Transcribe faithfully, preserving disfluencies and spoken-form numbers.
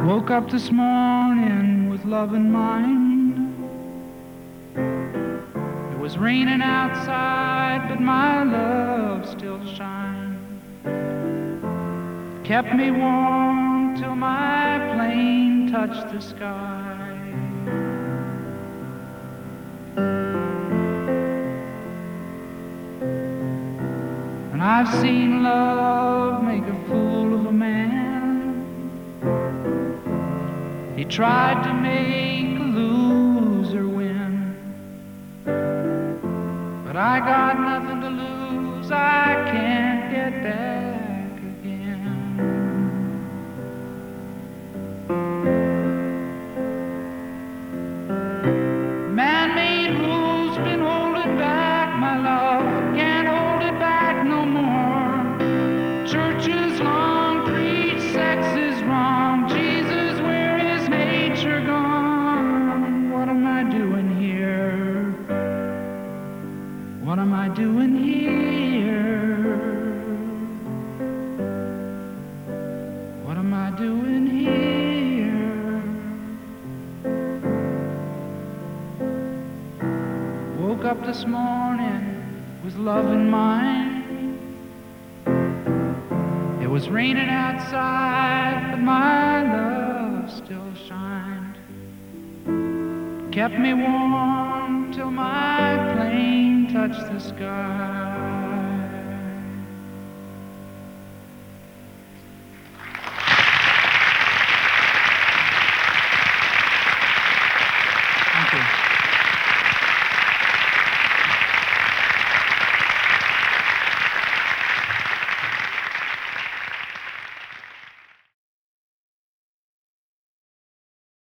Woke up this morning with love in mind. It was raining outside, but my love still shined. Kept me warm till my plane touched the sky. And I've seen love make a fool of a man. He tried to make a loser win. But I got nothing to lose, I can't get back again. Man-made rules been holding back my love, can't hold it back no more. Churches long preach sex is wrong, Jesus, where is nature gone? What am I doing here? What am I doing here? What am I doing here? Woke up this morning with love in mind. It was raining outside, but my love still shined. Kept me warm till my plane touched the sky.